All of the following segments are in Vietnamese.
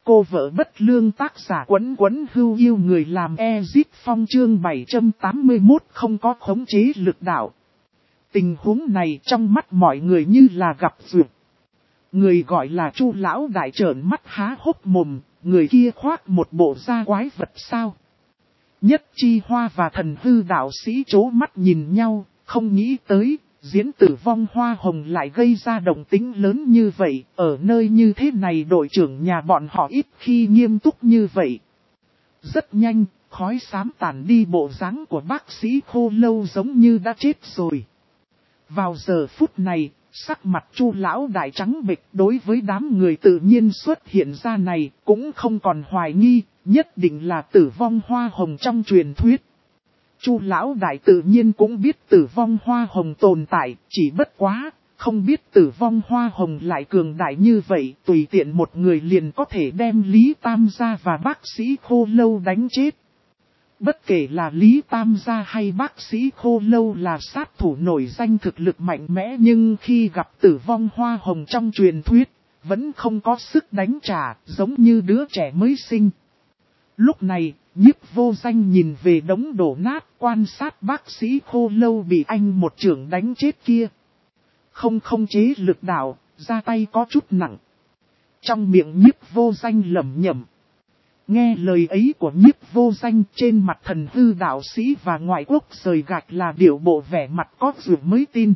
Cô vợ bất lương tác giả Quấn Quấn Hưu yêu người làm Ezip Phong chương 781 không có khống chế lực đạo. Tình huống này trong mắt mọi người như là gặp duyệt. Người gọi là Chu lão đại trợn mắt há hốc mồm, người kia khoác một bộ da quái vật sao. Nhất Chi Hoa và Thần Hư đạo sĩ chố mắt nhìn nhau, không nghĩ tới, diễn Tử Vong Hoa Hồng lại gây ra động tĩnh lớn như vậy, ở nơi như thế này đội trưởng nhà bọn họ ít khi nghiêm túc như vậy. Rất nhanh, khói xám tản đi, bộ dáng của bác sĩ Khô Lâu giống như đã chết rồi. Vào giờ phút này, sắc mặt Chu lão đại trắng bệch, đối với đám người tự nhiên xuất hiện ra này cũng không còn hoài nghi, nhất định là Tử Vong Hoa Hồng trong truyền thuyết. Chu lão đại tự nhiên cũng biết Tử Vong Hoa Hồng tồn tại, chỉ bất quá, không biết Tử Vong Hoa Hồng lại cường đại như vậy, tùy tiện một người liền có thể đem Lý Tam gia và bác sĩ Khô Lâu đánh chết. Bất kể là Lý Tam gia hay bác sĩ Khô Lâu là sát thủ nổi danh thực lực mạnh mẽ, nhưng khi gặp Tử Vong Hoa Hồng trong truyền thuyết, vẫn không có sức đánh trả, giống như đứa trẻ mới sinh. Lúc này, Nhiếp Vô Danh nhìn về đống đổ nát, quan sát bác sĩ Khô Lâu bị anh một chưởng đánh chết kia. Không khống chế lực đạo, ra tay có chút nặng. Trong miệng Nhiếp Vô Danh lẩm nhẩm. Nghe lời ấy của Nhiếp Vô Danh, trên mặt Thần Hư đạo sĩ và ngoại quốc rời gạch là điệu bộ vẻ mặt có dường mới tin.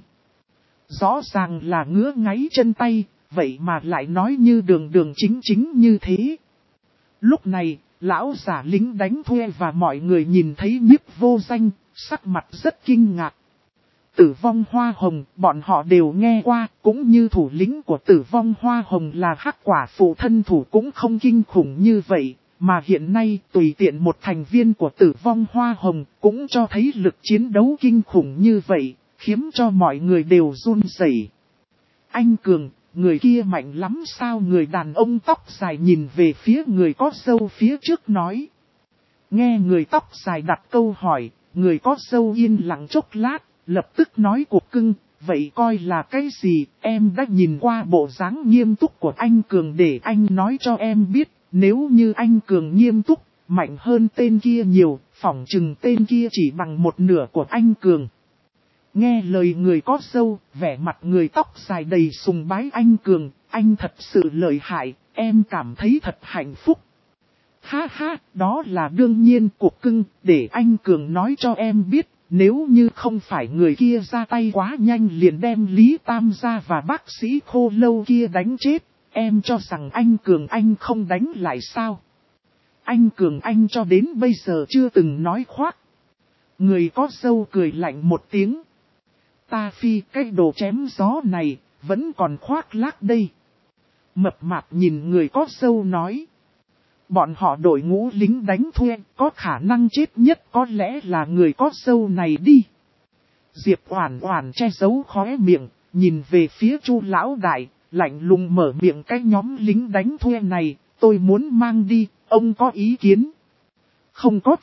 Rõ ràng là ngứa ngáy chân tay, vậy mà lại nói như đường đường chính chính như thế. Lúc này, lão giả lính đánh thuê và mọi người nhìn thấy Nhiếp Vô Danh, sắc mặt rất kinh ngạc. Tử Vong Hoa Hồng, bọn họ đều nghe qua, cũng như thủ lĩnh của Tử Vong Hoa Hồng là Hắc Quả Phụ thân thủ cũng không kinh khủng như vậy, mà hiện nay tùy tiện một thành viên của Tử Vong Hoa Hồng cũng cho thấy lực chiến đấu kinh khủng như vậy, khiến cho mọi người đều run rẩy. Anh Cường, người kia mạnh lắm sao? Người đàn ông tóc dài nhìn về phía người có râu phía trước nói. Nghe người tóc dài đặt câu hỏi, người có râu yên lặng chốc lát, lập tức nói cục cưng, vậy coi là cái gì? Em đã nhìn qua bộ dáng nghiêm túc của anh Cường để anh nói cho em biết, nếu như anh Cường nghiêm túc, mạnh hơn tên kia nhiều, phỏng chừng tên kia chỉ bằng một nửa của anh Cường. Nghe lời người có râu, vẻ mặt người tóc dài đầy sùng bái anh Cường, anh thật sự lợi hại, em cảm thấy thật hạnh phúc. Ha ha, đó là đương nhiên cuộc cưng, để anh Cường nói cho em biết, nếu như không phải người kia ra tay quá nhanh liền đem Lý Tam gia và bác sĩ Khô Lâu kia đánh chết, em cho rằng anh Cường anh không đánh lại sao? Anh Cường anh cho đến bây giờ chưa từng nói khoác. Người có râu cười lạnh một tiếng. Ta phi cái đồ chém gió này, vẫn còn khoác lác đây. Mập mạp nhìn người có râu nói. Bọn họ đội ngũ lính đánh thuê, có khả năng chết nhất có lẽ là người có râu này đi. Diệp Oản Oản che giấu khóe miệng, nhìn về phía Chu lão đại, lạnh lùng mở miệng, cái nhóm lính đánh thuê này, tôi muốn mang đi, ông có ý kiến? Không có.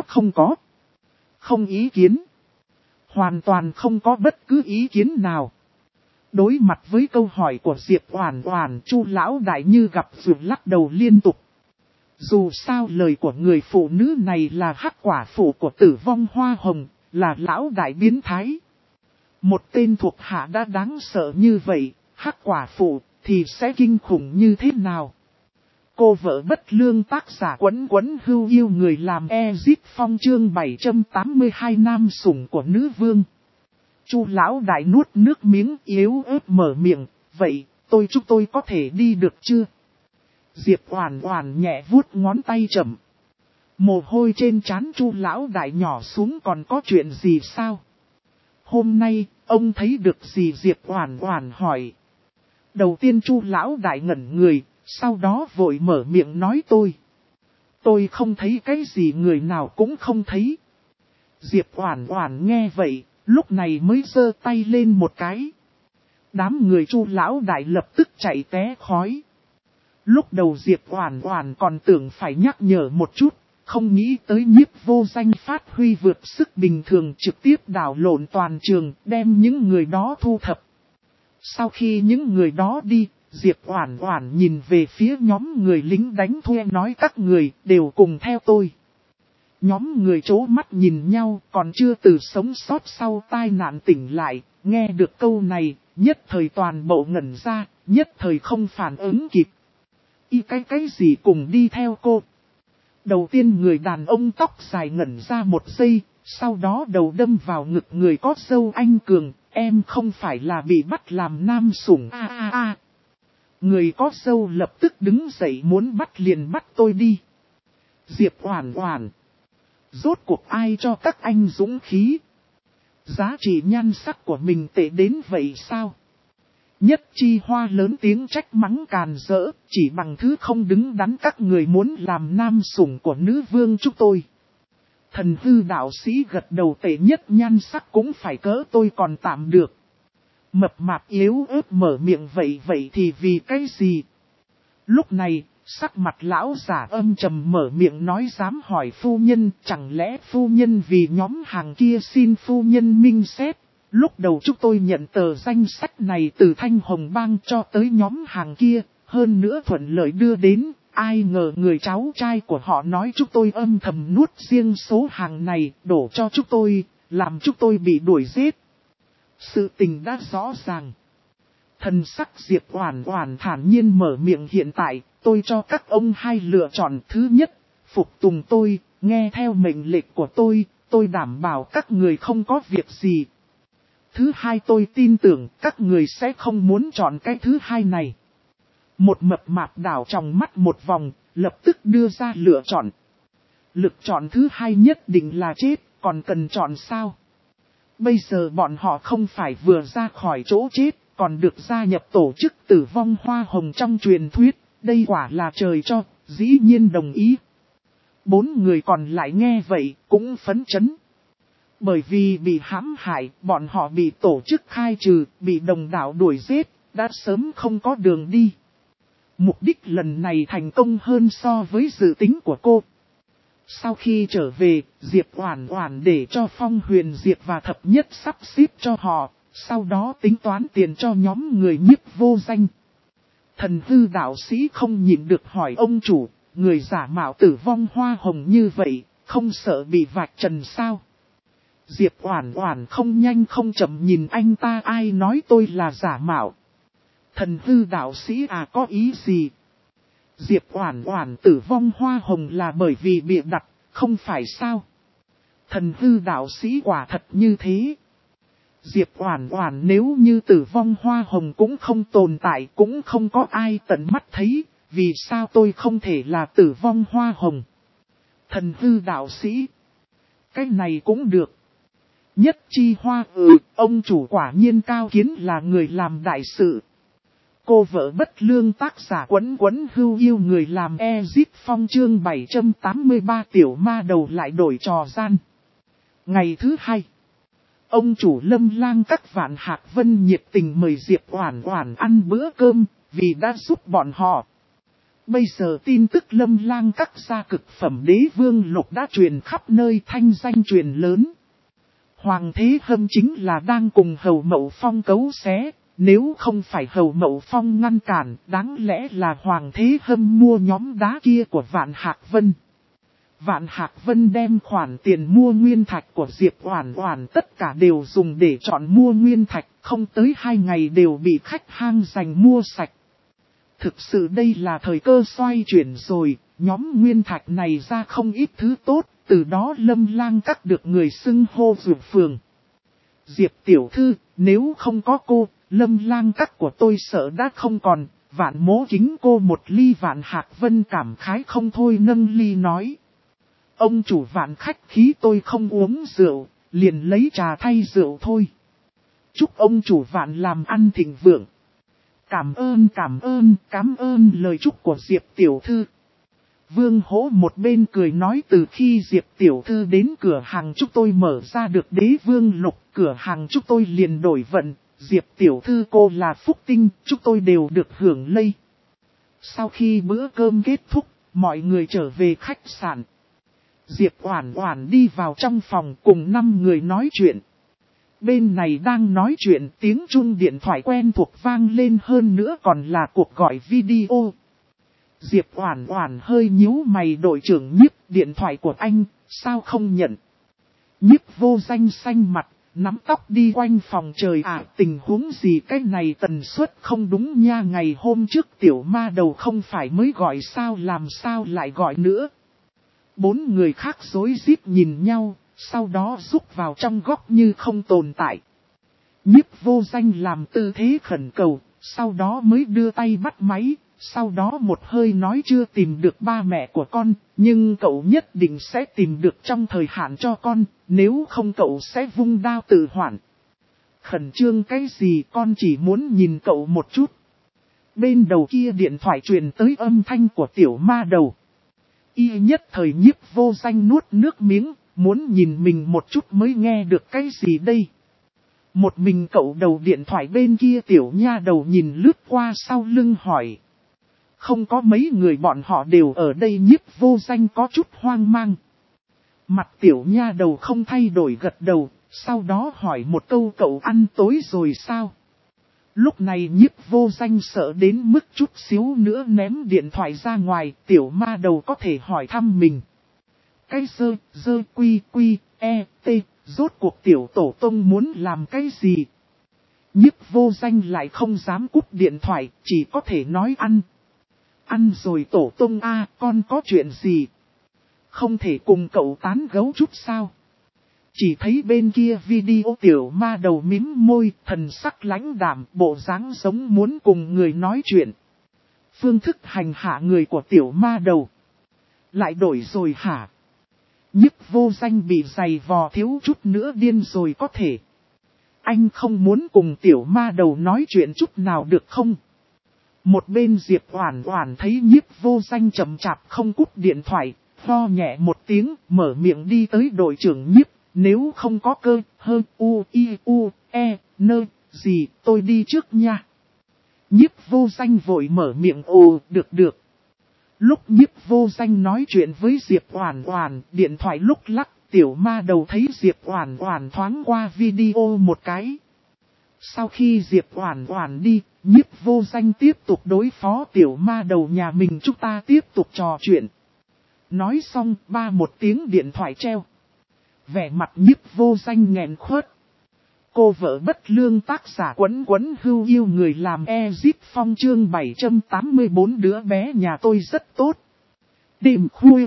Không ý kiến. Hoàn toàn không có bất cứ ý kiến nào. Đối mặt với câu hỏi của Diệp Oản Oản, Chu lão đại như gặp duyệt lắc đầu liên tục. Dù sao lời của người phụ nữ này là Hắc Quả Phụ của Tử Vong Hoa Hồng, là lão đại biến thái. Một tên thuộc hạ đã đáng sợ như vậy, Hắc Quả Phụ thì sẽ kinh khủng như thế nào? Cô vợ bất lương tác giả Quấn Quấn Hưu yêu người làm Ezip Phong chương 782 nam sủng của nữ vương. Chu lão đại nuốt nước miếng yếu ớt mở miệng, vậy chúng tôi có thể đi được chưa? Diệp Oản Oản nhẹ vuốt ngón tay chậm. Mồ hôi trên trán Chu lão đại nhỏ xuống, còn có chuyện gì sao? Hôm nay, ông thấy được gì? Diệp Oản Oản hỏi. Đầu tiên Chu lão đại ngẩn người, sau đó vội mở miệng nói tôi không thấy cái gì, người nào cũng không thấy. Diệp Oản Oản nghe vậy, lúc này mới giơ tay lên một cái. Đám người Chu lão đại lập tức chạy té khói. Lúc đầu Diệp Oản Oản còn tưởng phải nhắc nhở một chút, không nghĩ tới Nhiếp Vô Danh phát huy vượt sức bình thường, trực tiếp đảo lộn toàn trường, đem những người đó thu thập. Sau khi những người đó đi, Diệp Oản Oản nhìn về phía nhóm người lính đánh thuê nói các người đều cùng theo tôi. Nhóm người chố mắt nhìn nhau còn chưa từ sống sót sau tai nạn tỉnh lại, nghe được câu này, nhất thời toàn bộ ngẩn ra, nhất thời không phản ứng kịp. Y cái gì cùng đi theo cô? Đầu tiên người đàn ông tóc dài ngẩn ra một giây, sau đó đầu đâm vào ngực người có râu anh Cường, em không phải là bị bắt làm nam sủng a. Người có râu lập tức đứng dậy muốn bắt liền bắt tôi đi. Diệp Oản Oản. Rốt cuộc ai cho các anh dũng khí? Giá trị nhan sắc của mình tệ đến vậy sao? Nhất Chi Hoa lớn tiếng trách mắng càn rỡ, chỉ bằng thứ không đứng đắn các người muốn làm nam sủng của nữ vương chúng tôi. Thần hư đạo sĩ gật đầu tệ nhất nhan sắc cũng phải cỡ tôi còn tạm được. Mập mạp yếu ớt mở miệng vậy thì vì cái gì? Lúc này, sắc mặt lão giả âm trầm mở miệng nói dám hỏi phu nhân, chẳng lẽ phu nhân vì nhóm hàng kia xin phu nhân minh xét. Lúc đầu chúng tôi nhận tờ danh sách này từ Thanh Hồng Bang cho tới nhóm hàng kia, hơn nữa thuận lợi đưa đến, ai ngờ người cháu trai của họ nói chúng tôi âm thầm nuốt riêng số hàng này, đổ cho chúng tôi, làm chúng tôi bị đuổi giết. Sự tình đã rõ ràng. Thần sắc Diệp Oản Oản thản nhiên mở miệng hiện tại, tôi cho các ông hai lựa chọn. Thứ nhất, phục tùng tôi, nghe theo mệnh lệnh của tôi đảm bảo các người không có việc gì. Thứ hai tôi tin tưởng các người sẽ không muốn chọn cái thứ hai này. Một mập mạp đảo trong mắt một vòng, lập tức đưa ra lựa chọn. Lựa chọn thứ hai nhất định là chết, còn cần chọn sao? Bây giờ bọn họ không phải vừa ra khỏi chỗ chết, còn được gia nhập tổ chức tử vong hoa hồng trong truyền thuyết, đây quả là trời cho, dĩ nhiên đồng ý. 4 người còn lại nghe vậy, cũng phấn chấn. Bởi vì bị hãm hại, bọn họ bị tổ chức khai trừ, bị đồng đạo đuổi giết, đã sớm không có đường đi. Mục đích lần này thành công hơn so với dự tính của cô. Sau khi trở về, Diệp Oản Oản để cho Phong Huyền Diệp và Thập Nhất sắp xếp cho họ, sau đó tính toán tiền cho nhóm người nhiếp vô danh. Thần hư đạo sĩ không nhịn được hỏi ông chủ, người giả mạo tử vong hoa hồng như vậy, không sợ bị vạch trần sao? Diệp Oản Oản không nhanh không chậm nhìn anh ta, ai nói tôi là giả mạo? Thần hư đạo sĩ à, có ý gì? Diệp Oản Oản tử vong hoa hồng là bởi vì bịa đặt, không phải sao? Thần hư đạo sĩ quả thật như thế. Diệp Oản Oản nếu như tử vong hoa hồng cũng không tồn tại, cũng không có ai tận mắt thấy, vì sao tôi không thể là tử vong hoa hồng? Thần hư đạo sĩ. Cái này cũng được. Nhất Chi Hoa, ông chủ quả nhiên cao kiến là người làm đại sự. Cô vợ bất lương tác giả quấn hưu yêu người làm Ezit Phong chương 783 tiểu ma đầu lại đổi trò gian. Ngày thứ hai, ông chủ Lâm Lang các Vạn Hạc Vân nhiệt tình mời Diệp Oản Oản ăn bữa cơm, vì đã giúp bọn họ. Bây giờ tin tức Lâm Lang các gia cực phẩm đế vương lục đã truyền khắp nơi, thanh danh truyền lớn. Hoàng Thế Hâm chính là đang cùng Hầu Mậu Phong cấu xé. Nếu không phải Hầu Mậu Phong ngăn cản, đáng lẽ là Hoàng Thế Hâm mua nhóm đá kia của Vạn Hạc Vân. Vạn Hạc Vân đem khoản tiền mua nguyên thạch của Diệp Oản Oản tất cả đều dùng để chọn mua nguyên thạch, không tới 2 ngày đều bị khách hang giành mua sạch. Thực sự đây là thời cơ xoay chuyển rồi, nhóm nguyên thạch này ra không ít thứ tốt, từ đó Lâm Lang các được người xưng hô Dược Phường. Diệp tiểu thư, nếu không có cô, Lâm Lang các của tôi sợ đã không còn. Vạn Mỗ kính cô một ly. Vạn Hạc Vân cảm khái không thôi nâng ly nói. Ông chủ Vạn khách khí, tôi không uống rượu, liền lấy trà thay rượu thôi. Chúc ông chủ Vạn làm ăn thịnh vượng. Cảm ơn lời chúc của Diệp tiểu thư. Vương Hỗ một bên cười nói, từ khi Diệp tiểu thư đến cửa hàng chúng tôi mở ra được đế vương lục, cửa hàng chúng tôi liền đổi vận. Diệp tiểu thư cô là phúc tinh, chúng tôi đều được hưởng lây. Sau khi bữa cơm kết thúc, mọi người trở về khách sạn. Diệp Oản Oản đi vào trong phòng cùng 5 người nói chuyện. Bên này đang nói chuyện, tiếng chuông điện thoại quen thuộc vang lên, hơn nữa còn là cuộc gọi video. Diệp Oản Oản hơi nhíu mày, đội trưởng Nhiếp, điện thoại của anh, sao không nhận? Nhiếp Vô Danh xanh mặt, nắm tóc đi quanh phòng, trời ạ, tình huống gì cái này tần suất không đúng nha, ngày hôm trước tiểu ma đầu không phải mới gọi sao, làm sao lại gọi nữa? Bốn người khác rối rít nhìn nhau, sau đó rúc vào trong góc như không tồn tại. Nhiếp Vô Danh làm tư thế khẩn cầu, sau đó mới đưa tay bắt máy, sau đó một hơi nói chưa tìm được ba mẹ của con, nhưng cậu nhất định sẽ tìm được trong thời hạn cho con, nếu không cậu sẽ vung đao tự hoạn. Khẩn trương cái gì, con chỉ muốn nhìn cậu một chút. Bên đầu kia điện thoại truyền tới âm thanh của tiểu ma đầu. Y nhất thời Nhiếp Vô Danh nuốt nước miếng, muốn nhìn mình một chút mới nghe được cái gì đây. Một mình cậu đầu điện thoại bên kia, tiểu nha đầu nhìn lướt qua sau lưng hỏi. Không có mấy người, bọn họ đều ở đây. Nhiếp Vô Danh có chút hoang mang. Mặt tiểu nha đầu không thay đổi, gật đầu, sau đó hỏi một câu, cậu ăn tối rồi sao? Lúc này Nhiếp Vô Danh sợ đến mức chút xíu nữa ném điện thoại ra ngoài, tiểu ma đầu có thể hỏi thăm mình. Cái dơ quy t, rốt cuộc tiểu tổ tông muốn làm cái gì? Nhiếp Vô Danh lại không dám cúp điện thoại, chỉ có thể nói ăn. Ăn rồi tổ tông a, con có chuyện gì? Không thể cùng cậu tán gẫu chút sao? Chỉ thấy bên kia video tiểu ma đầu mím môi, thần sắc lãnh đạm, bộ dáng giống muốn cùng người nói chuyện. Phương thức hành hạ người của tiểu ma đầu lại đổi rồi hả? Nhiếp Vô Danh bị giày vò thiếu chút nữa điên rồi có thể. Anh không muốn cùng tiểu ma đầu nói chuyện chút nào được không? Một bên Diệp Oản Oản thấy Nhiếp Vô Danh chậm chạp không cúp điện thoại, ho nhẹ một tiếng, mở miệng đi tới đội trưởng Nhiếp, nếu không có cơ, gì, tôi đi trước nha. Nhiếp Vô Danh vội mở miệng, được. Lúc Nhiếp Vô Danh nói chuyện với Diệp Oản Oản, điện thoại lúc lắc, tiểu ma đầu thấy Diệp Oản Oản thoáng qua video một cái. Sau khi Diệp Oản Oản đi, Nhiếp Vô Danh tiếp tục đối phó tiểu ma đầu nhà mình, chúng ta tiếp tục trò chuyện. Nói xong, một tiếng điện thoại treo. Vẻ mặt Nhiếp Vô Danh nghẹn khuất. Cô vợ bất lương, tác giả Quấn Quấn Hưu yêu người làm Ezip Phong, chương 784, đứa bé nhà tôi rất tốt. Đêm khuya,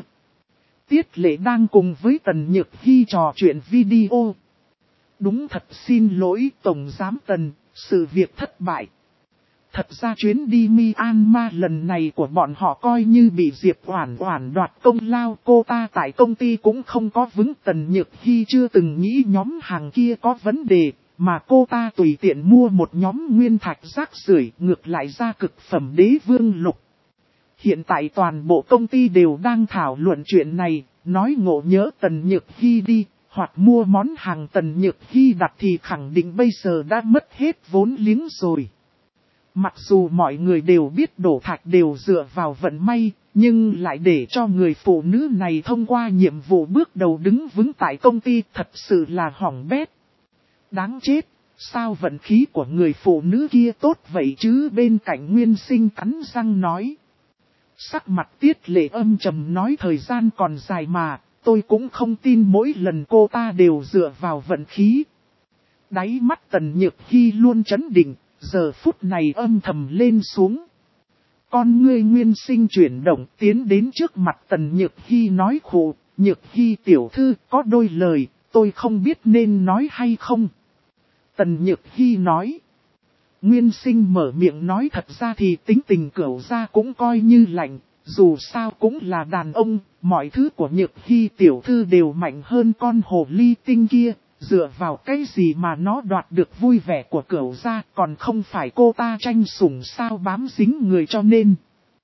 Tiết Lệ đang cùng với Tần Nhược Hy trò chuyện video. Đúng thật xin lỗi Tổng Giám Tần, sự việc thất bại. Thật ra chuyến đi Myanmar lần này của bọn họ coi như bị Diệp Oản Oản đoạt công lao, cô ta tại công ty cũng không có vững. Tần Nhược Hy chưa từng nghĩ nhóm hàng kia có vấn đề, mà cô ta tùy tiện mua một nhóm nguyên thạch rác rưởi, ngược lại ra cực phẩm Đế Vương Lục. Hiện tại toàn bộ công ty đều đang thảo luận chuyện này, nói ngộ nhỡ Tần Nhược Hy đi, hoặc mua món hàng Tần Nhược Hy đặt thì khẳng định bây giờ đã mất hết vốn liếng rồi. Mặc dù mọi người đều biết đổ thạch đều dựa vào vận may, nhưng lại để cho người phụ nữ này thông qua nhiệm vụ bước đầu đứng vững tại công ty, thật sự là hỏng bét. Đáng chết, sao vận khí của người phụ nữ kia tốt vậy chứ? Bên cạnh Nguyên Sinh cắn răng nói. Sắc mặt Tiết Lệ âm trầm nói, thời gian còn dài mà, tôi cũng không tin mỗi lần cô ta đều dựa vào vận khí. Đáy mắt Tần Nhược Hy luôn trấn định, giờ phút này âm thầm lên xuống. Con ngươi Nguyên Sinh chuyển động, tiến đến trước mặt Tần Nhược Hy nói khổ, Nhược Hy tiểu thư, có đôi lời, tôi không biết nên nói hay không. Tần Nhược Hy nói. Nguyên Sinh mở miệng nói, thật ra thì tính tình cửu gia cũng coi như lạnh, dù sao cũng là đàn ông, mọi thứ của Nhược Hy tiểu thư đều mạnh hơn con hồ ly tinh kia, dựa vào cái gì mà nó đoạt được vui vẻ của cửu gia, còn không phải cô ta tranh sủng sao, bám dính người cho nên.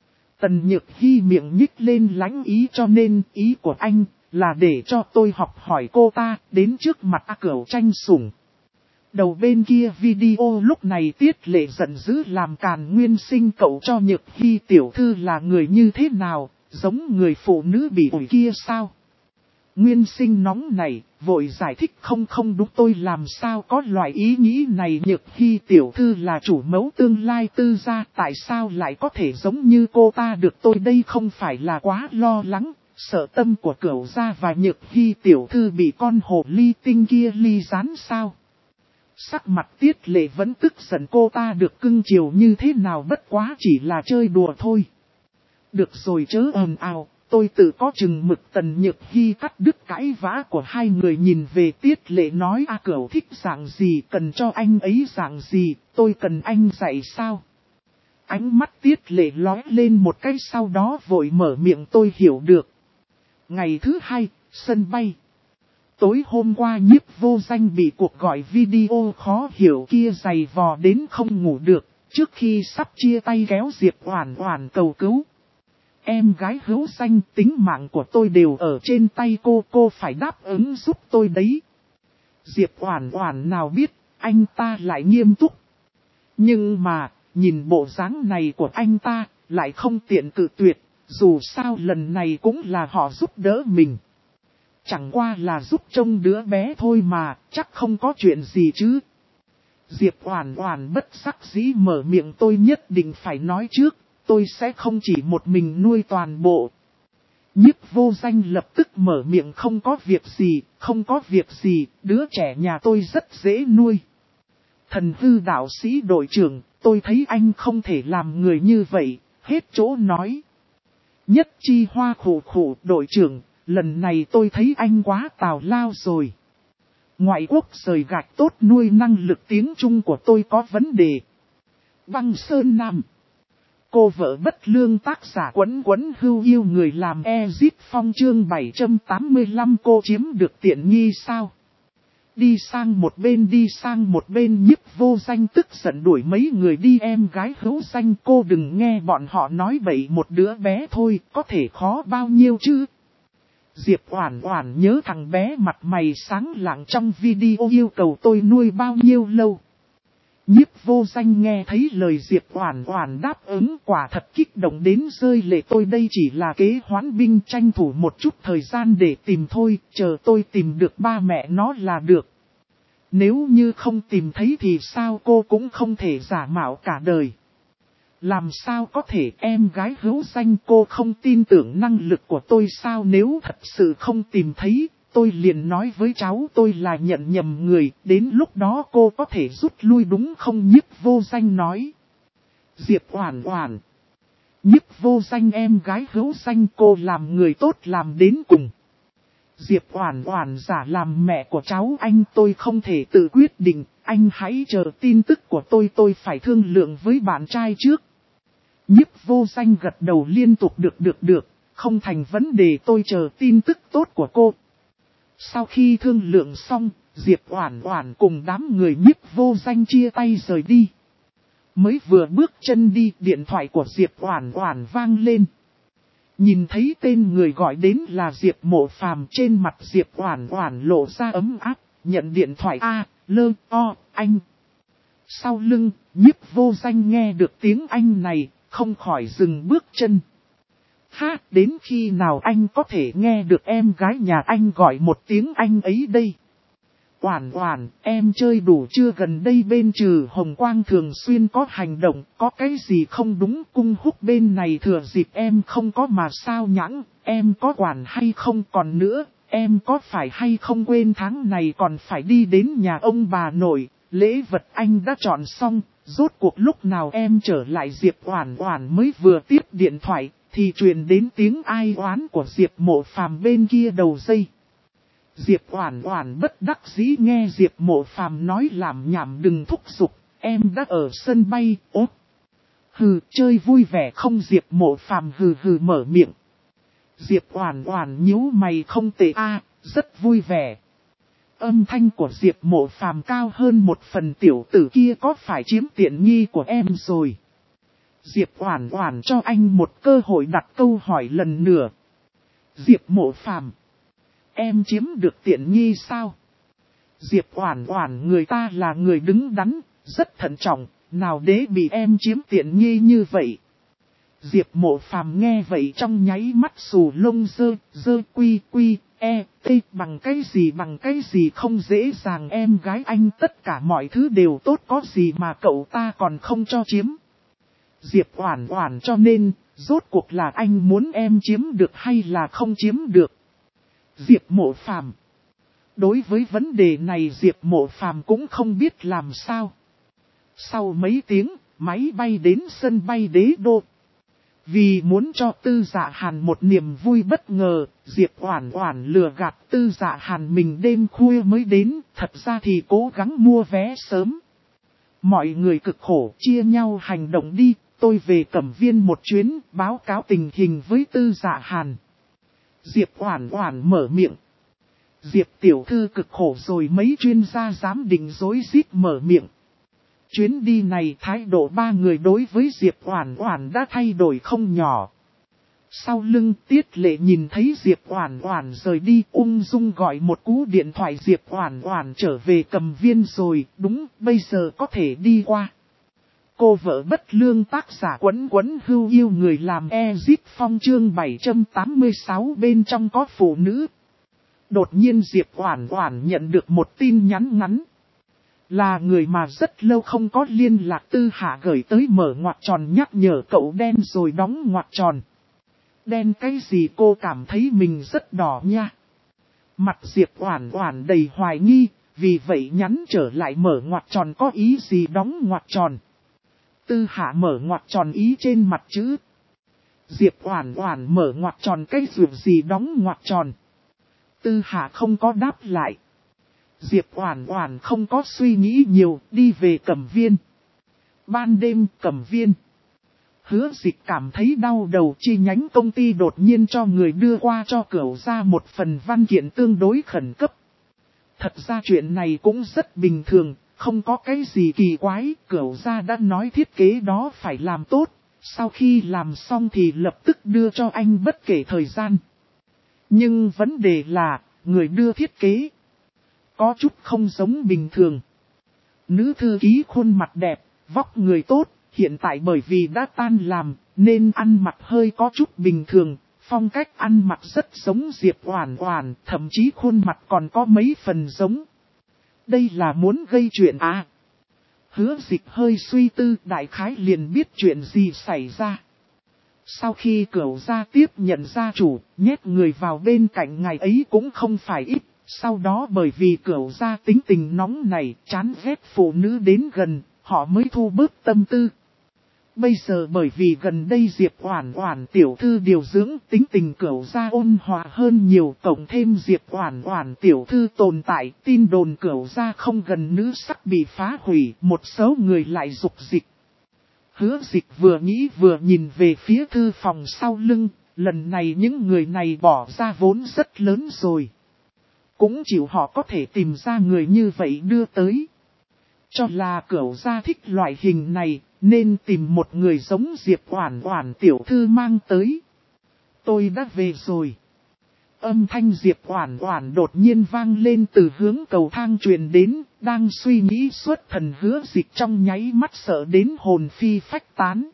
Tần Nhược Hy miệng nhích lên lãnh ý, cho nên ý của anh là để cho tôi học hỏi cô ta, đến trước mặt cửu tranh sủng. Đầu bên kia video lúc này Tiết Lệ giận dữ làm càn, Nguyên Sinh cậu cho Nhược Hy tiểu thư là người như thế nào, giống người phụ nữ bị ủi kia sao? Nguyên Sinh nóng này, vội giải thích không đúng, tôi làm sao có loại ý nghĩ này. Nhược Hy tiểu thư là chủ mẫu tương lai Tư gia, tại sao lại có thể giống như cô ta được, tôi đây không phải là quá lo lắng, sợ tâm của Cửu gia và Nhược Hy tiểu thư bị con hồ ly tinh kia ly gián sao. Sắc mặt Tiết Lệ vẫn tức giận, cô ta được cưng chiều như thế nào bất quá chỉ là chơi đùa thôi. Được rồi chớ ồn ào, tôi tự có chừng mực. Tần Nhược Hy cắt đứt cãi vã của hai người, nhìn về Tiết Lệ nói Cửu thích dạng gì, cần cho anh ấy dạng gì, tôi cần anh dạy sao. Ánh mắt Tiết Lệ lóe lên một cái, sau đó vội mở miệng tôi hiểu được. Ngày thứ hai, sân bay. Tối hôm qua Nhiếp Vô Danh bị cuộc gọi video khó hiểu kia giày vò đến không ngủ được, trước khi sắp chia tay kéo Diệp Oản Oản cầu cứu. Em gái Hữu Danh, tính mạng của tôi đều ở trên tay cô phải đáp ứng giúp tôi đấy. Diệp Oản Oản nào biết, anh ta lại nghiêm túc. Nhưng mà, nhìn bộ dáng này của anh ta, lại không tiện cự tuyệt, dù sao lần này cũng là họ giúp đỡ mình. Chẳng qua là giúp trông đứa bé thôi mà, chắc không có chuyện gì chứ. Diệp Oản Oản bất đắc dĩ mở miệng, tôi nhất định phải nói trước, tôi sẽ không chỉ một mình nuôi toàn bộ. Nhiếp Vô Danh lập tức mở miệng, không có việc gì, đứa trẻ nhà tôi rất dễ nuôi. Thần hư đạo sĩ đội trưởng, tôi thấy anh không thể làm người như vậy, hết chỗ nói. Nhất Chi Hoa khổ đội trưởng, lần này tôi thấy anh quá tào lao rồi. Ngoại quốc rời gạch tốt nuôi, năng lực tiếng Trung của tôi có vấn đề. Băng Sơn Nam. Cô vợ bất lương, tác giả Quấn Hưu yêu người làm Ezit Phong chương 785, cô chiếm được tiện nghi sao? Đi sang một bên, Nhiếp Vô Danh tức giận đuổi mấy người đi. Em gái Hữu Danh, cô đừng nghe bọn họ nói bậy, một đứa bé thôi, có thể khó bao nhiêu chứ? Diệp Oản Oản nhớ thằng bé mặt mày sáng lạng trong video yêu cầu tôi nuôi bao nhiêu lâu. Nhiếp Vô Danh nghe thấy lời Diệp Oản Oản đáp ứng quả thật kích động đến rơi lệ. Tôi đây chỉ là kế hoán binh, tranh thủ một chút thời gian để tìm thôi, chờ tôi tìm được ba mẹ nó là được. Nếu như không tìm thấy thì sao, cô cũng không thể giả mạo cả đời. Làm sao có thể, em gái Hữu Danh, cô không tin tưởng năng lực của tôi sao? Nếu thật sự không tìm thấy, tôi liền nói với cháu tôi là nhận nhầm người, đến lúc đó cô có thể rút lui đúng không? Nhiếp Vô Danh nói. Diệp Oản Oản. Nhiếp Vô Danh, em gái Hữu Danh, cô làm người tốt làm đến cùng. Diệp Oản Oản giả làm mẹ của cháu anh, tôi không thể tự quyết định, anh hãy chờ tin tức của tôi phải thương lượng với bạn trai trước. Nhiếp Vô Danh gật đầu liên tục, được, không thành vấn đề, tôi chờ tin tức tốt của cô. Sau khi thương lượng xong, Diệp Oản Oản cùng đám người Nhiếp Vô Danh chia tay rời đi. Mới vừa bước chân đi, điện thoại của Diệp Oản Oản vang lên. Nhìn thấy tên người gọi đến là Diệp Mộ Phàm, trên mặt Diệp Oản Oản lộ ra ấm áp, nhận điện thoại. Anh. Sau lưng, Nhiếp Vô Danh nghe được tiếng Anh này, không khỏi dừng bước chân. Đến khi nào anh có thể nghe được em gái nhà anh gọi một tiếng Anh ấy đây? Oản Oản, em chơi đủ chưa? Gần đây bên Trừ Hồng Quang thường xuyên có hành động, có cái gì không đúng? Cung Húc bên này thừa dịp em không có mà sao nhãng, em có quản hay không? Còn nữa, em có phải hay không quên tháng này còn phải đi đến nhà ông bà nội, lễ vật anh đã chọn xong, rốt cuộc lúc nào em trở lại? Diệp Oản Oản mới vừa tiếp điện thoại, thì truyền đến tiếng ai oán của Diệp Mộ Phàm bên kia đầu dây. Diệp Oản Oản bất đắc dĩ nghe Diệp Mộ Phàm nói làm nhảm đừng thúc giục, em đã ở sân bay. Chơi vui vẻ không? Diệp Mộ Phàm hừ mở miệng. Diệp Oản Oản nhíu mày, không tệ rất vui vẻ. Âm thanh của Diệp Mộ Phàm cao hơn một phần, tiểu tử kia có phải chiếm tiện nghi của em rồi? Diệp Oản Oản cho anh một cơ hội đặt câu hỏi lần nữa. Diệp Mộ Phàm, em chiếm được tiện nghi sao? Diệp Oản Oản, người ta là người đứng đắn, rất thận trọng, nào đế bị em chiếm tiện nghi như vậy? Diệp Mộ Phàm nghe vậy trong nháy mắt xù lông, quy, bằng cái gì không dễ dàng em gái anh, tất cả mọi thứ đều tốt, có gì mà cậu ta còn không cho chiếm. Diệp Oản Oản, cho nên, rốt cuộc là anh muốn em chiếm được hay là không chiếm được? Diệp Mộ Phàm. Đối với vấn đề này Diệp Mộ Phàm cũng không biết làm sao. Sau mấy tiếng, máy bay đến sân bay Đế Đô. Vì muốn cho Tư Dạ Hàn một niềm vui bất ngờ, Diệp Oản Oản lừa gạt Tư Dạ Hàn mình đêm khuya mới đến, thật ra thì cố gắng mua vé sớm. Mọi người cực khổ chia nhau hành động đi, tôi về Cẩm Viên một chuyến, báo cáo tình hình với Tư Dạ Hàn. Diệp Oản Oản mở miệng. Diệp tiểu thư cực khổ rồi, mấy chuyên gia giám định rối rít mở miệng. Chuyến đi này thái độ ba người đối với Diệp Oản Oản đã thay đổi không nhỏ. Sau lưng Tiết Lệ nhìn thấy Diệp Oản Oản rời đi, ung dung gọi một cú điện thoại. Diệp Oản Oản trở về Cẩm Viên rồi, đúng, bây giờ có thể đi qua. Cô vợ bất lương, tác giả Quấn Quấn Hưu yêu người làm Ezip Phong, chương 786, bên trong có phụ nữ. Đột nhiên Diệp Oản Oản nhận được một tin nhắn ngắn. Là người mà rất lâu không có liên lạc Tư Hạ gửi tới, mở ngoặc tròn nhắc nhở cậu đen rồi đóng ngoặc tròn. Đen cái gì, cô cảm thấy mình rất đỏ nha. Mặt Diệp Oản Oản đầy hoài nghi, vì vậy nhắn trở lại mở ngoặc tròn có ý gì đóng ngoặc tròn. Tư Hạ mở ngoặc tròn ý trên mặt chữ. Diệp Oản Oản mở ngoặc tròn cái gì đóng ngoặc tròn. Tư Hạ không có đáp lại. Diệp Oản Oản không có suy nghĩ nhiều, đi về Cẩm Viên. Ban đêm Cẩm Viên. Hứa Dịch cảm thấy đau đầu, chi nhánh công ty đột nhiên cho người đưa qua cho Cửu Gia một phần văn kiện tương đối khẩn cấp. Thật ra chuyện này cũng rất bình thường, không có cái gì kỳ quái, Cửu Gia đã nói thiết kế đó phải làm tốt, sau khi làm xong thì lập tức đưa cho anh bất kể thời gian. Nhưng vấn đề là, người đưa thiết kế có chút không giống bình thường. Nữ thư ký khuôn mặt đẹp, vóc người tốt, hiện tại bởi vì đã tan làm, nên ăn mặc hơi có chút bình thường, phong cách ăn mặc rất giống Diệp Oản Oản, thậm chí khuôn mặt còn có mấy phần giống. Đây là muốn gây chuyện à? Hứa Dịch hơi suy tư, đại khái liền biết chuyện gì xảy ra. Sau khi Cửu Gia tiếp nhận gia chủ, nhét người vào bên cạnh ngài ấy cũng không phải ít. Sau đó bởi vì Cửu Gia tính tình nóng này, chán ghét phụ nữ đến gần, họ mới thu bớt tâm tư. Bây giờ bởi vì gần đây Diệp Oản Oản tiểu thư điều dưỡng, tính tình Cửu Gia ôn hòa hơn nhiều, cộng thêm Diệp Oản Oản tiểu thư tồn tại, tin đồn Cửu Gia không gần nữ sắc bị phá hủy, một số người lại dục dịch. Hứa Dịch vừa nghĩ vừa nhìn về phía thư phòng sau lưng, lần này những người này bỏ ra vốn rất lớn rồi. Cũng chịu họ có thể tìm ra người như vậy đưa tới. Cho là Cửu Gia thích loại hình này, nên tìm một người giống Diệp Oản Oản tiểu thư mang tới. Tôi đã về rồi. Âm thanh Diệp Oản Oản đột nhiên vang lên từ hướng cầu thang truyền đến, đang suy nghĩ xuất thần Hứa Dịch trong nháy mắt sợ đến hồn phi phách tán.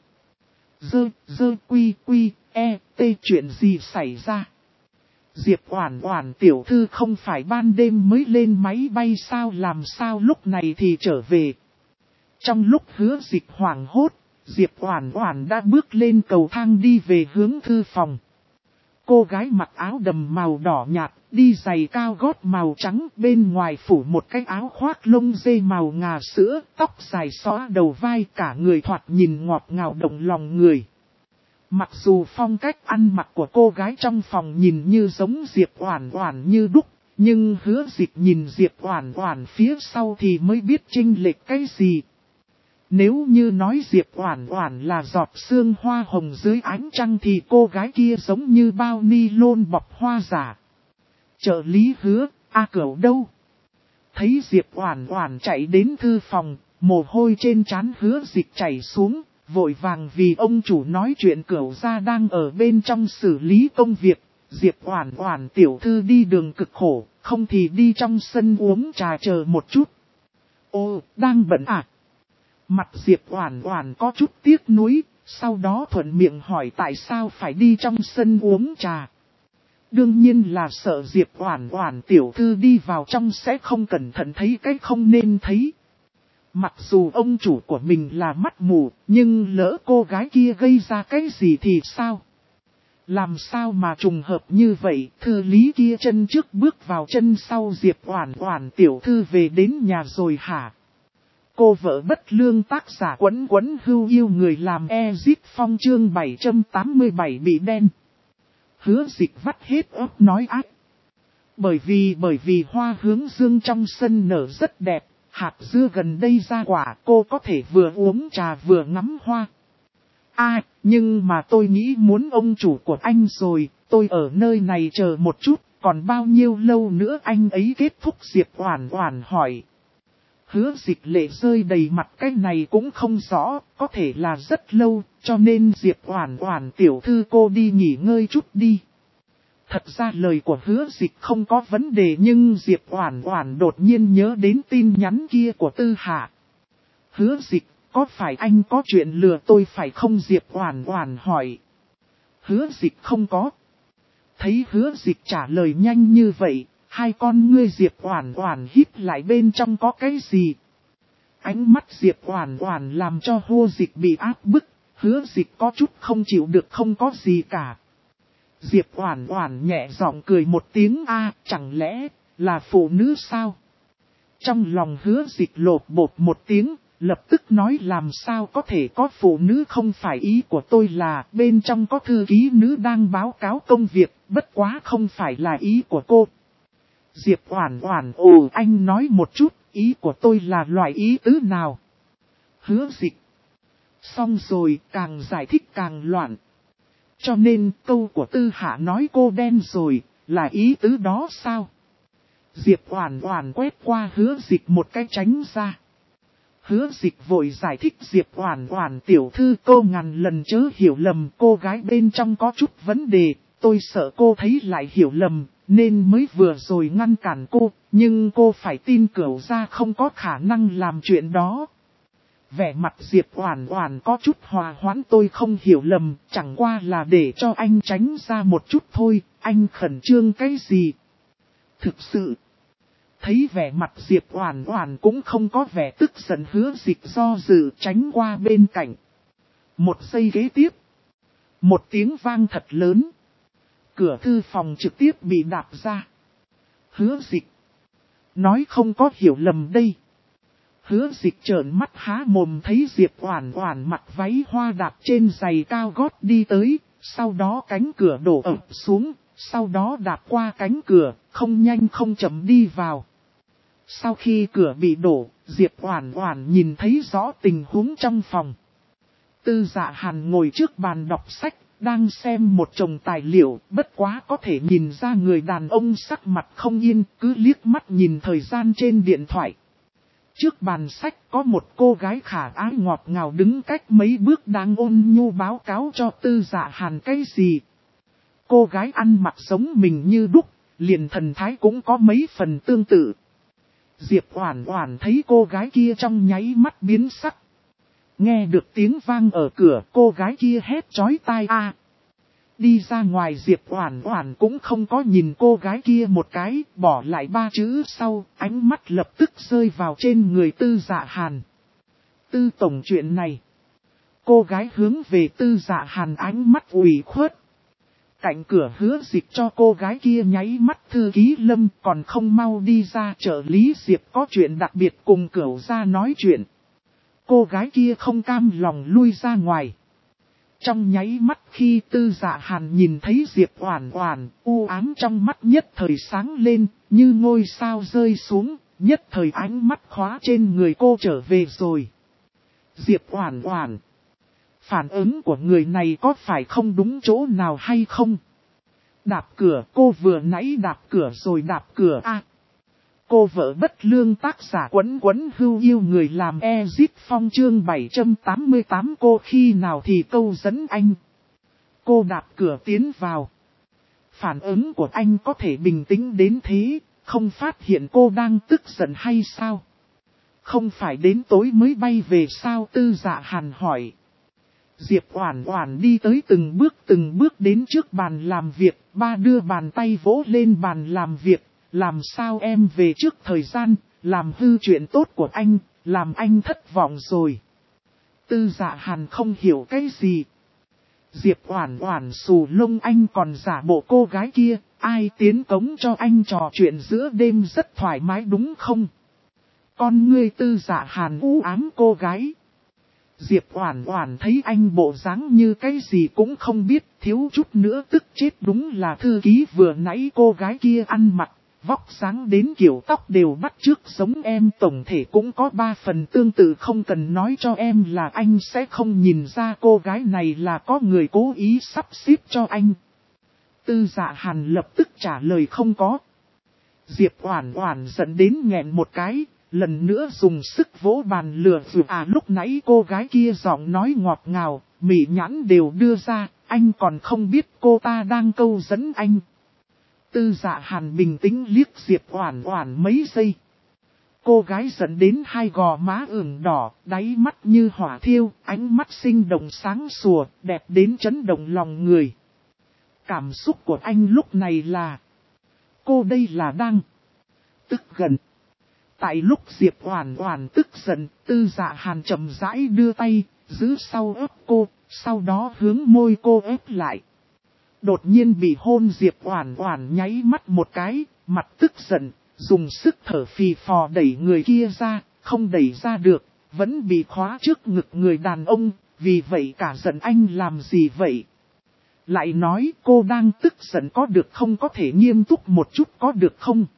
Chuyện gì xảy ra? Diệp Oản Oản tiểu thư không phải ban đêm mới lên máy bay sao, làm sao lúc này thì trở về? Trong lúc Hứa Dịch hoảng hốt, Diệp Oản Oản đã bước lên cầu thang đi về hướng thư phòng. Cô gái mặc áo đầm màu đỏ nhạt, đi giày cao gót màu trắng, bên ngoài phủ một cái áo khoác lông dê màu ngà sữa, tóc dài xõa đầu vai, cả người thoạt nhìn ngọt ngào động lòng người. Mặc dù phong cách ăn mặc của cô gái trong phòng nhìn như giống Diệp Oản Oản như đúc, nhưng Hứa Dịch nhìn Diệp Oản Oản phía sau thì mới biết chênh lệch cái gì. Nếu như nói Diệp Oản Oản là giọt sương hoa hồng dưới ánh trăng thì cô gái kia giống như bao ni lôn bọc hoa giả. Trợ lý Hứa, Cửu đâu? Thấy Diệp Oản Oản chạy đến thư phòng, mồ hôi trên trán Hứa Dịch chảy xuống, vội vàng vì ông chủ nói chuyện Cửu Gia đang ở bên trong xử lý công việc. Diệp Oản Oản tiểu thư đi đường cực khổ, không thì đi trong sân uống trà chờ một chút. Ô, đang bận à? Mặt Diệp Oản Oản có chút tiếc nuối, sau đó thuận miệng hỏi tại sao phải đi trong sân uống trà. đương nhiên là sợ Diệp Oản Oản tiểu thư đi vào trong sẽ không cẩn thận thấy cái không nên thấy. Mặc dù ông chủ của mình là mắt mù, nhưng lỡ cô gái kia gây ra cái gì thì sao? Làm sao mà trùng hợp như vậy, thư lý kia chân trước bước vào chân sau Diệp Oản Oản tiểu thư về đến nhà rồi hả? Cô vợ bất lương tác giả Quấn Quấn Hưu yêu người làm Ezit Phong chương 787 bị đen. Hứa Dịch vắt hết óc nói ác. Bởi vì hoa hướng dương trong sân nở rất đẹp, hạt dưa gần đây ra quả cô có thể vừa uống trà vừa ngắm hoa. Nhưng mà tôi nghĩ muốn ông chủ của anh rồi, tôi ở nơi này chờ một chút, còn bao nhiêu lâu nữa anh ấy kết thúc Diệp Oản Oản hỏi. Hứa Dịch lệ rơi đầy mặt, cái này cũng không rõ, có thể là rất lâu, cho nên Diệp Oản Oản tiểu thư cô đi nghỉ ngơi chút đi. Thật ra lời của Hứa Dịch không có vấn đề nhưng Diệp Oản Oản đột nhiên nhớ đến tin nhắn kia của Tư Hạ. Hứa Dịch, có phải anh có chuyện lừa tôi phải không Diệp Oản Oản hỏi. Hứa Dịch không có. Thấy Hứa Dịch trả lời nhanh như vậy, hai con ngươi Diệp Oản Oản híp lại bên trong có cái gì. Ánh mắt Diệp Oản Oản làm cho Hô Dịch bị áp bức, Hứa Dịch có chút không chịu được không có gì cả. Diệp Oản Oản nhẹ giọng cười một tiếng chẳng lẽ là phụ nữ sao? Trong lòng Hứa Dịch lột bột một tiếng, lập tức nói làm sao có thể có phụ nữ không phải ý của tôi là bên trong có thư ký nữ đang báo cáo công việc, bất quá không phải là ý của cô. Diệp Oản Oản anh nói một chút, ý của tôi là loại ý tứ nào? Hứa Dịch. Xong rồi, càng giải thích càng loạn. Cho nên câu của Tư Hạ nói cô đen rồi, là ý tứ đó sao? Diệp Oản Oản quét qua Hứa Dịch một cái tránh ra. Hứa Dịch vội giải thích Diệp Oản Oản tiểu thư cô ngàn lần chớ hiểu lầm, cô gái bên trong có chút vấn đề, tôi sợ cô thấy lại hiểu lầm, nên mới vừa rồi ngăn cản cô, nhưng cô phải tin Cửu gia không có khả năng làm chuyện đó. Vẻ mặt Diệp Oản Oản có chút hòa hoãn, tôi không hiểu lầm, chẳng qua là để cho anh tránh ra một chút thôi, anh khẩn trương cái gì? Thực sự, thấy vẻ mặt Diệp Oản Oản cũng không có vẻ tức giận, Hứa Dịch do dự tránh qua bên cạnh. Một giây kế tiếp, một tiếng vang thật lớn. Cửa thư phòng trực tiếp bị đạp ra. Hứa Dịch nói không có hiểu lầm đây. Hứa Dịch trợn mắt há mồm thấy Diệp Oản Oản mặc váy hoa đạp trên giày cao gót đi tới, sau đó cánh cửa đổ ập xuống, sau đó đạp qua cánh cửa, không nhanh không chậm đi vào. Sau khi cửa bị đổ, Diệp Oản Oản nhìn thấy rõ tình huống trong phòng. Tư Dạ Hàn ngồi trước bàn đọc sách, đang xem một chồng tài liệu, bất quá có thể nhìn ra người đàn ông sắc mặt không yên, cứ liếc mắt nhìn thời gian trên điện thoại. Trước bàn sách có một cô gái khả ái ngọt ngào đứng cách mấy bước đang ôn nhu báo cáo cho Tư Dạ Hàn cái gì. Cô gái ăn mặc giống mình như đúc, liền thần thái cũng có mấy phần tương tự. Diệp Oản Oản thấy cô gái kia trong nháy mắt biến sắc. Nghe được tiếng vang ở cửa, cô gái kia hét chói tai Đi ra ngoài Diệp Oản Oản cũng không có nhìn cô gái kia một cái, bỏ lại ba chữ sau, ánh mắt lập tức rơi vào trên người Tư Dạ Hàn. Tư tổng chuyện này. Cô gái hướng về Tư Dạ Hàn ánh mắt ủy khuất. Cạnh cửa Hứa Dịch cho cô gái kia nháy mắt, thư ký Lâm còn không mau đi ra, trợ lý Diệp có chuyện đặc biệt cùng Cửu gia nói chuyện. Cô gái kia không cam lòng lui ra ngoài. Trong nháy mắt khi Tư Dạ Hàn nhìn thấy Diệp Oản Oản, u ám trong mắt nhất thời sáng lên, như ngôi sao rơi xuống, nhất thời ánh mắt khóa trên người cô trở về rồi. Diệp Oản Oản, phản ứng của người này có phải không đúng chỗ nào hay không? Đạp cửa, cô vừa nãy đạp cửa rồi đạp cửa Cô vợ bất lương tác giả Quấn Quấn Hưu yêu người làm Ezit Phong chương 788 cô khi nào thì câu dẫn anh. Cô đạp cửa tiến vào. Phản ứng của anh có thể bình tĩnh đến thế, không phát hiện cô đang tức giận hay sao? Không phải đến tối mới bay về sao? Tư Dạ Hàn hỏi. Diệp Oản Oản đi tới từng bước đến trước bàn làm việc, ba đưa bàn tay vỗ lên bàn làm việc, làm sao em về trước thời gian, làm hư chuyện tốt của anh, làm anh thất vọng rồi. Tư Dạ Hàn không hiểu cái gì. Diệp Oản Oản xù lông, anh còn giả bộ cô gái kia, ai tiến cống cho anh trò chuyện giữa đêm rất thoải mái đúng không? Con ngươi Tư Dạ Hàn u ám cô gái. Diệp Oản Oản thấy anh bộ dáng như cái gì cũng không biết, thiếu chút nữa tức chết, đúng là thư ký vừa nãy cô gái kia ăn mặc, vóc dáng đến kiểu tóc đều bắt chước giống em, tổng thể cũng có 3 phần tương tự, không cần nói cho em là anh sẽ không nhìn ra cô gái này là có người cố ý sắp xếp cho anh. Tư Dạ Hàn lập tức trả lời không có. Diệp Oản Oản giận đến nghẹn một cái, lần nữa dùng sức vỗ bàn lừa vừa lúc nãy cô gái kia giọng nói ngọt ngào, mị nhãn đều đưa ra, anh còn không biết cô ta đang câu dẫn anh. Tư Dạ Hàn bình tĩnh liếc Diệp Oản Oản mấy giây. Cô gái giận đến hai gò má ửng đỏ, đáy mắt như hỏa thiêu, ánh mắt sinh động sáng sủa, đẹp đến chấn động lòng người. Cảm xúc của anh lúc này là, cô đây là đang tức giận. Tại lúc Diệp Oản Oản tức giận, Tư Dạ Hàn chậm rãi đưa tay, giữ sau ấp cô, sau đó hướng môi cô ép lại. Đột nhiên bị hôn, Diệp Oản Oản nháy mắt một cái, mặt tức giận, dùng sức thở phì phò đẩy người kia ra, không đẩy ra được, vẫn bị khóa trước ngực người đàn ông, vì vậy cả giận anh làm gì vậy? Lại nói cô đang tức giận có được không, có thể nghiêm túc một chút có được không?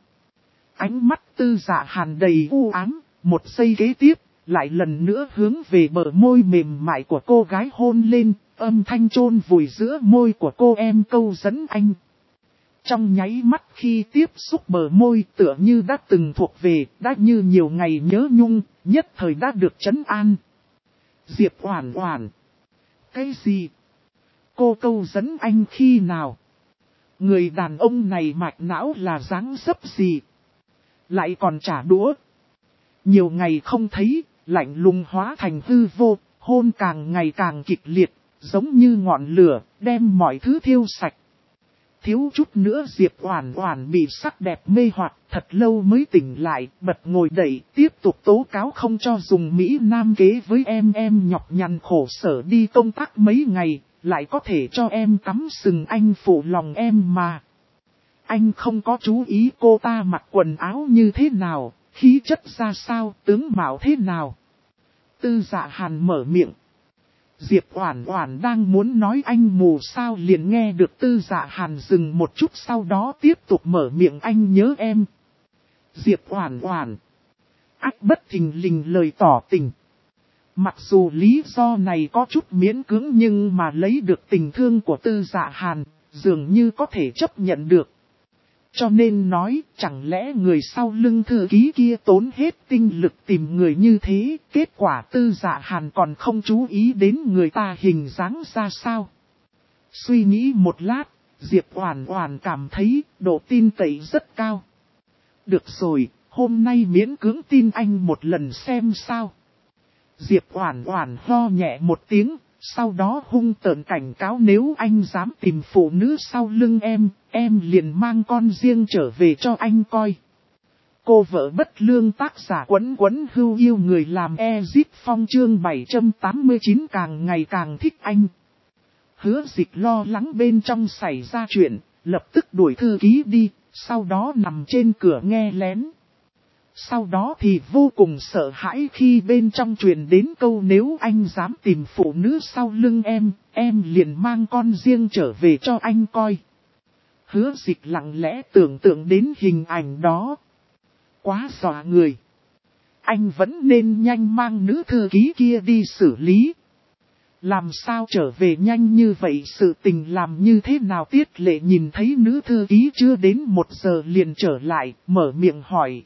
Ánh mắt Tư Dạ Hàn đầy u ám, một giây kế tiếp, lại lần nữa hướng về bờ môi mềm mại của cô gái hôn lên, âm thanh chôn vùi giữa môi của cô, em câu dẫn anh. Trong nháy mắt khi tiếp xúc bờ môi tựa như đã từng thuộc về, đã như nhiều ngày nhớ nhung, nhất thời đã được trấn an. Diệp Oản Oản. Cái gì? Cô câu dẫn anh khi nào? Người đàn ông này mạch não là dáng dấp gì? Lại còn trả đũa. Nhiều ngày không thấy, lạnh lùng hóa thành hư vô, hôn càng ngày càng kịch liệt, giống như ngọn lửa, đem mọi thứ thiêu sạch. Thiếu chút nữa Diệp Oản Oản bị sắc đẹp mê hoặc, thật lâu mới tỉnh lại, bật ngồi dậy, tiếp tục tố cáo không cho dùng Mỹ Nam kế với em nhọc nhằn khổ sở đi công tác mấy ngày, lại có thể cho em cắm sừng, anh phụ lòng em mà. Anh không có chú ý cô ta mặc quần áo như thế nào, khí chất ra sao, tướng mạo thế nào. Tư Dạ Hàn mở miệng. Diệp Oản Oản đang muốn nói anh mù sao, liền nghe được Tư Dạ Hàn dừng một chút, sau đó tiếp tục mở miệng, anh nhớ em. Diệp Oản Oản. Ách bất thình lình lời tỏ tình. Mặc dù lý do này có chút miễn cưỡng nhưng mà lấy được tình thương của Tư Dạ Hàn, dường như có thể chấp nhận được. Cho nên nói, chẳng lẽ người sau lưng thư ký kia tốn hết tinh lực tìm người như thế, kết quả Tư Dạ Hàn còn không chú ý đến người ta hình dáng ra sao. Suy nghĩ một lát, Diệp Oản Oản cảm thấy độ tin cậy rất cao. Được rồi, hôm nay miễn cưỡng tin anh một lần xem sao. Diệp Oản Oản ho nhẹ một tiếng. Sau đó hung tợn cảnh cáo, nếu anh dám tìm phụ nữ sau lưng em liền mang con riêng trở về cho anh coi. Cô vợ bất lương, tác giả Quấn Quấn Hưu yêu người làm Ezip Phong, chương 789 càng ngày càng thích anh. Hứa Dịch lo lắng bên trong xảy ra chuyện, lập tức đuổi thư ký đi, sau đó nằm trên cửa nghe lén. Sau đó thì vô cùng sợ hãi khi bên trong truyền đến câu, nếu anh dám tìm phụ nữ sau lưng em liền mang con riêng trở về cho anh coi. Hứa Dịch lặng lẽ tưởng tượng đến hình ảnh đó. Quá dọa người. Anh vẫn nên nhanh mang nữ thư ký kia đi xử lý. Làm sao trở về nhanh như vậy, sự tình làm như thế nào? Tiết Lệ nhìn thấy nữ thư ký chưa đến 1 giờ liền trở lại, mở miệng hỏi.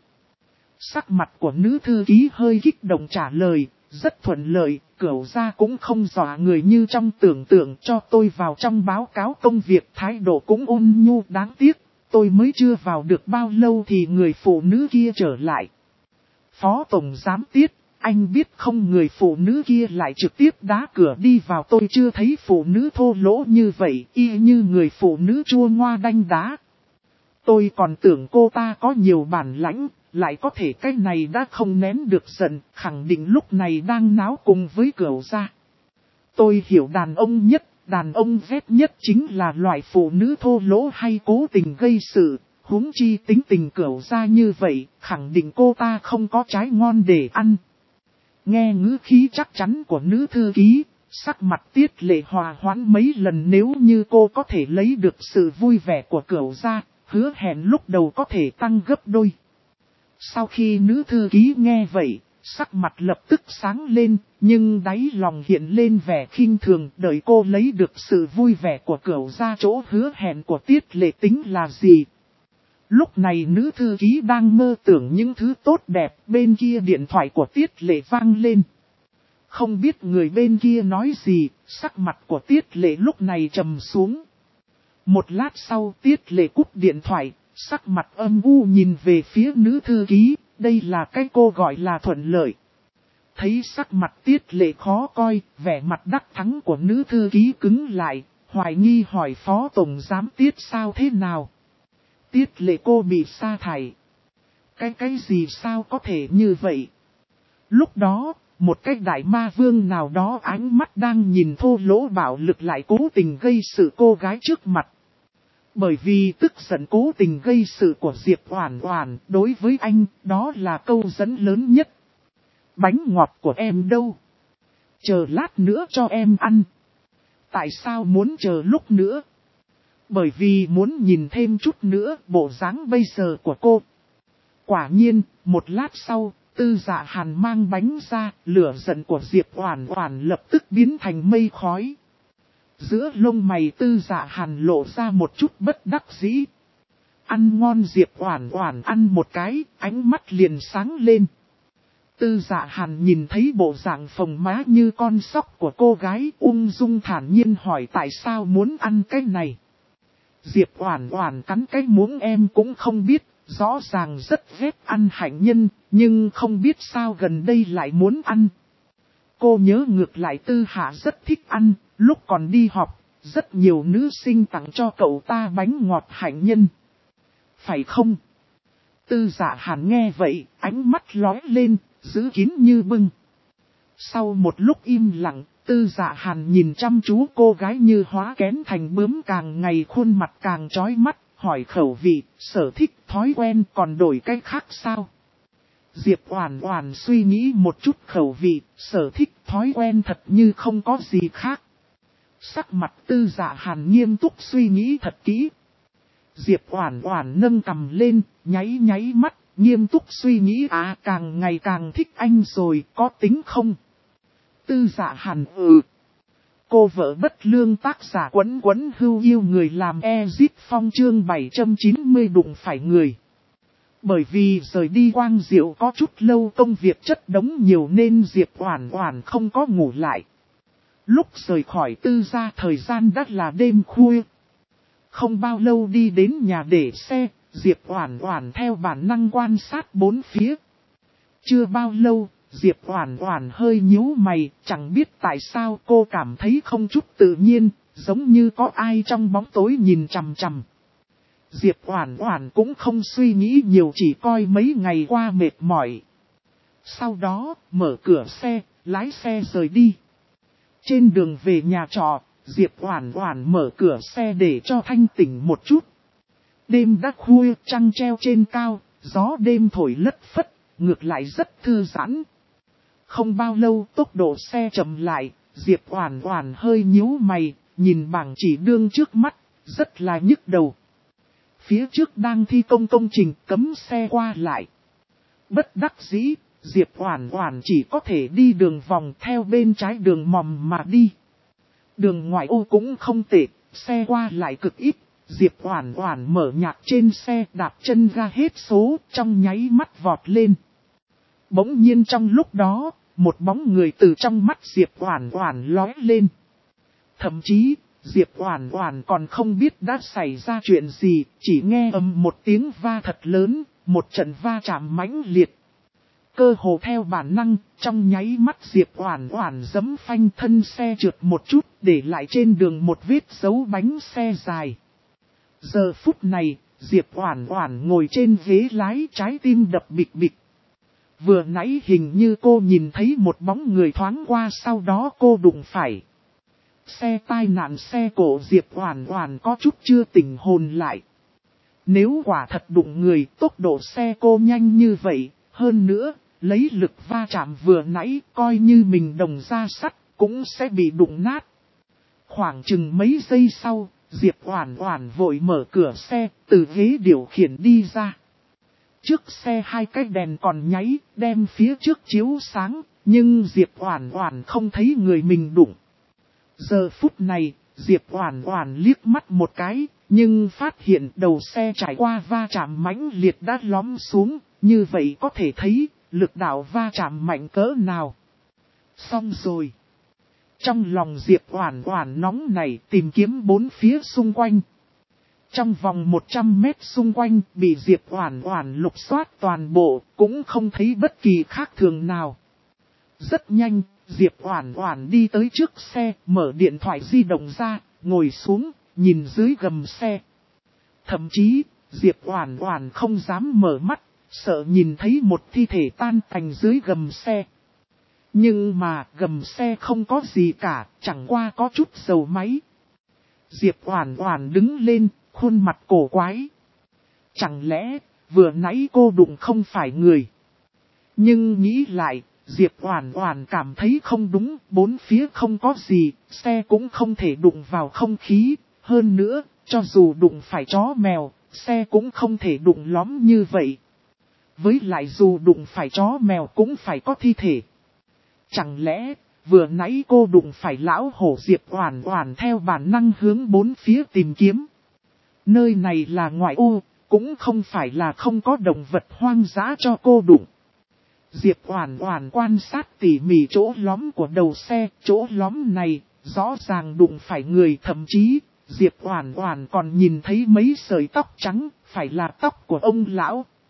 Sắc mặt của nữ thư ký hơi kích động trả lời, rất thuận lợi, cửu gia cũng không dọa người như trong tưởng tượng, cho tôi vào trong báo cáo công việc, thái độ cũng ôn nhu, đáng tiếc, tôi mới chưa vào được bao lâu thì người phụ nữ kia trở lại. Phó tổng giám Tiết, Anh biết không, người phụ nữ kia lại trực tiếp đá cửa đi vào, tôi chưa thấy phụ nữ thô lỗ như vậy, y như người phụ nữ chua ngoa đanh đá. Tôi còn tưởng cô ta có nhiều bản lãnh, lại có thể cái này đã không nén được giận, khẳng định lúc này đang náo cùng với Cửu gia. Tôi hiểu đàn ông nhất, đàn ông ghét nhất chính là loại phụ nữ thô lỗ hay cố tình gây sự, huống chi tính tình Cửu gia như vậy, khẳng định cô ta không có trái ngon để ăn. Nghe ngữ khí chắc chắn của nữ thư ký, sắc mặt Tiết Lệ hòa hoãn mấy lần, nếu như cô có thể lấy được sự vui vẻ của Cửu gia, hứa hẹn lúc đầu có thể tăng gấp đôi. Sau khi nữ thư ký nghe vậy, sắc mặt lập tức sáng lên, nhưng đáy lòng hiện lên vẻ khinh thường, đợi cô lấy được sự vui vẻ của Cửu gia, chỗ hứa hẹn của Tiết Lệ tính là gì. Lúc này nữ thư ký đang mơ tưởng những thứ tốt đẹp, bên kia điện thoại của Tiết Lệ vang lên. Không biết người bên kia nói gì, sắc mặt của Tiết Lệ lúc này trầm xuống. Một lát sau Tiết Lệ cúp điện thoại, sắc mặt âm u nhìn về phía nữ thư ký, đây là cái cô gọi là thuận lợi. Thấy sắc mặt Tiết Lệ khó coi, vẻ mặt đắc thắng của nữ thư ký cứng lại, hoài nghi hỏi Phó Tổng Giám Tiết sao thế nào. Tiết Lệ cô bị sa thải. Cái gì sao có thể như vậy? Lúc đó, một cái đại ma vương nào đó ánh mắt đang nhìn thô lỗ bạo lực lại cố tình gây sự cô gái trước mặt. Bởi vì tức giận cố tình gây sự của Diệp Oản Oản, đối với anh, đó là câu dẫn lớn nhất. Bánh ngọt của em đâu? Chờ lát nữa cho em ăn. Tại sao muốn chờ lúc nữa? Bởi vì muốn nhìn thêm chút nữa bộ dáng bây giờ của cô. Quả nhiên, một lát sau, Tư Dạ Hàn mang bánh ra, lửa giận của Diệp Oản Oản lập tức biến thành mây khói. Giữa lông mày Tư Dạ Hàn lộ ra một chút bất đắc dĩ. Ăn ngon, Diệp Oản Oản ăn một cái, ánh mắt liền sáng lên. Tư Dạ Hàn nhìn thấy bộ dạng phồng má như con sóc của cô gái, ung dung thản nhiên hỏi tại sao muốn ăn cái này. Diệp Oản Oản cắn cái muỗng, em cũng không biết, rõ ràng rất ghét ăn hạnh nhân, nhưng không biết sao gần đây lại muốn ăn. Cô nhớ ngược lại Tư Hạ rất thích ăn, lúc còn đi học, rất nhiều nữ sinh tặng cho cậu ta bánh ngọt hạnh nhân. Phải không? Tư Dạ Hàn nghe vậy, ánh mắt lóe lên, giữ kín như bưng. Sau một lúc im lặng, Tư Dạ Hàn nhìn chăm chú cô gái như hóa kén thành bướm, càng ngày khuôn mặt càng chói mắt, hỏi khẩu vị, sở thích, thói quen còn đổi cách khác sao? Diệp Oản Oản suy nghĩ một chút, khẩu vị, sở thích, thói quen thật như không có gì khác. Sắc mặt Tư Dạ Hàn nghiêm túc suy nghĩ thật kỹ. Diệp Oản Oản nâng cằm lên, nháy nháy mắt, nghiêm túc suy nghĩ, càng ngày càng thích anh rồi, có tính không? Tư Dạ Hàn Cô vợ bất lương, tác giả Quấn Quấn Hưu yêu người làm Ezit Phong, chương 790 đụng phải người. Bởi vì rời đi Quang Diệu có chút lâu, công việc chất đống nhiều nên Diệp Oản Oản không có ngủ lại. Lúc rời khỏi Tư gia thời gian đã là đêm khuya. Không bao lâu đi đến nhà để xe, Diệp Oản Oản theo bản năng quan sát bốn phía. Chưa bao lâu, Diệp Oản Oản hơi nhíu mày, chẳng biết tại sao cô cảm thấy không chút tự nhiên, giống như có ai trong bóng tối nhìn chằm chằm. Diệp Oản Oản cũng không suy nghĩ nhiều, chỉ coi mấy ngày qua mệt mỏi. Sau đó, mở cửa xe, lái xe rời đi. Trên đường về nhà trọ, Diệp Oản Oản mở cửa xe để cho thanh tỉnh một chút. Đêm đã khuya, trăng treo trên cao, gió đêm thổi lất phất, ngược lại rất thư giãn. Không bao lâu tốc độ xe chậm lại, Diệp Oản Oản hơi nhíu mày, nhìn bảng chỉ đường trước mắt, rất là nhức đầu. Phía trước đang thi công công trình cấm xe qua lại. Bất đắc dĩ, Diệp Oản Oản chỉ có thể đi đường vòng theo bên trái đường mòn mà đi. Đường ngoại ô cũng không tệ, xe qua lại cực ít. Diệp Oản Oản mở nhạc trên xe, đạp chân ga hết số, trong nháy mắt vọt lên. Bỗng nhiên trong lúc đó, một bóng người từ trong mắt Diệp Oản Oản lóe lên. Thậm chí, Diệp Oản Oản còn không biết đã xảy ra chuyện gì, chỉ nghe ầm một tiếng va thật lớn, một trận va chạm mãnh liệt. Cơ hồ theo bản năng, trong nháy mắt Diệp Oản Oản giẫm phanh thân xe trượt một chút, để lại trên đường một vết dấu bánh xe dài. Giờ phút này, Diệp Oản Oản ngồi trên ghế lái, trái tim đập bịch bịch. Vừa nãy hình như cô nhìn thấy một bóng người thoáng qua, sau đó cô đụng phải. Xe tai nạn xe cộ. Diệp Oản Oản có chút chưa tỉnh hồn lại. Nếu quả thật đụng người, tốc độ xe cô nhanh như vậy, hơn nữa, lấy lực va chạm vừa nãy, coi như mình đồng ra sắt, cũng sẽ bị đụng nát. Khoảng chừng mấy giây sau, Diệp Oản Oản vội mở cửa xe, từ ghế điều khiển đi ra. Trước xe hai cái đèn còn nháy, đem phía trước chiếu sáng, nhưng Diệp Oản Oản không thấy người mình đụng. Giờ phút này, Diệp Oản Oản liếc mắt một cái, nhưng phát hiện đầu xe trải qua va chạm mãnh liệt đã lõm xuống, như vậy có thể thấy, lực đạo va chạm mạnh cỡ nào. Xong rồi. Trong lòng Diệp Oản Oản nóng nảy tìm kiếm bốn phía xung quanh. Trong vòng 100 mét xung quanh bị Diệp Oản Oản lục soát toàn bộ, cũng không thấy bất kỳ khác thường nào. Rất nhanh, Diệp Oản Oản đi tới trước xe, mở điện thoại di động ra, ngồi xuống, nhìn dưới gầm xe. Thậm chí, Diệp Oản Oản không dám mở mắt, sợ nhìn thấy một thi thể tan tành dưới gầm xe. Nhưng mà gầm xe không có gì cả, chẳng qua có chút dầu máy. Diệp Oản Oản đứng lên, khuôn mặt cổ quái. Chẳng lẽ, vừa nãy cô đụng không phải người? Nhưng nghĩ lại, Diệp Oản Oản cảm thấy không đúng, bốn phía không có gì, xe cũng không thể đụng vào không khí. Hơn nữa, cho dù đụng phải chó mèo, xe cũng không thể đụng lõm như vậy. Với lại dù đụng phải chó mèo cũng phải có thi thể. Chẳng lẽ, vừa nãy cô đụng phải lão hổ? Diệp Oản Oản theo bản năng hướng bốn phía tìm kiếm. Nơi này là ngoại ô, cũng không phải là không có động vật hoang dã cho cô đụng. Diệp Oản Oản quan sát tỉ mỉ chỗ lõm của đầu xe, chỗ lõm này rõ ràng đụng phải người, thậm chí Diệp Oản Oản còn nhìn thấy mấy sợi tóc trắng, phải là tóc của ông lão.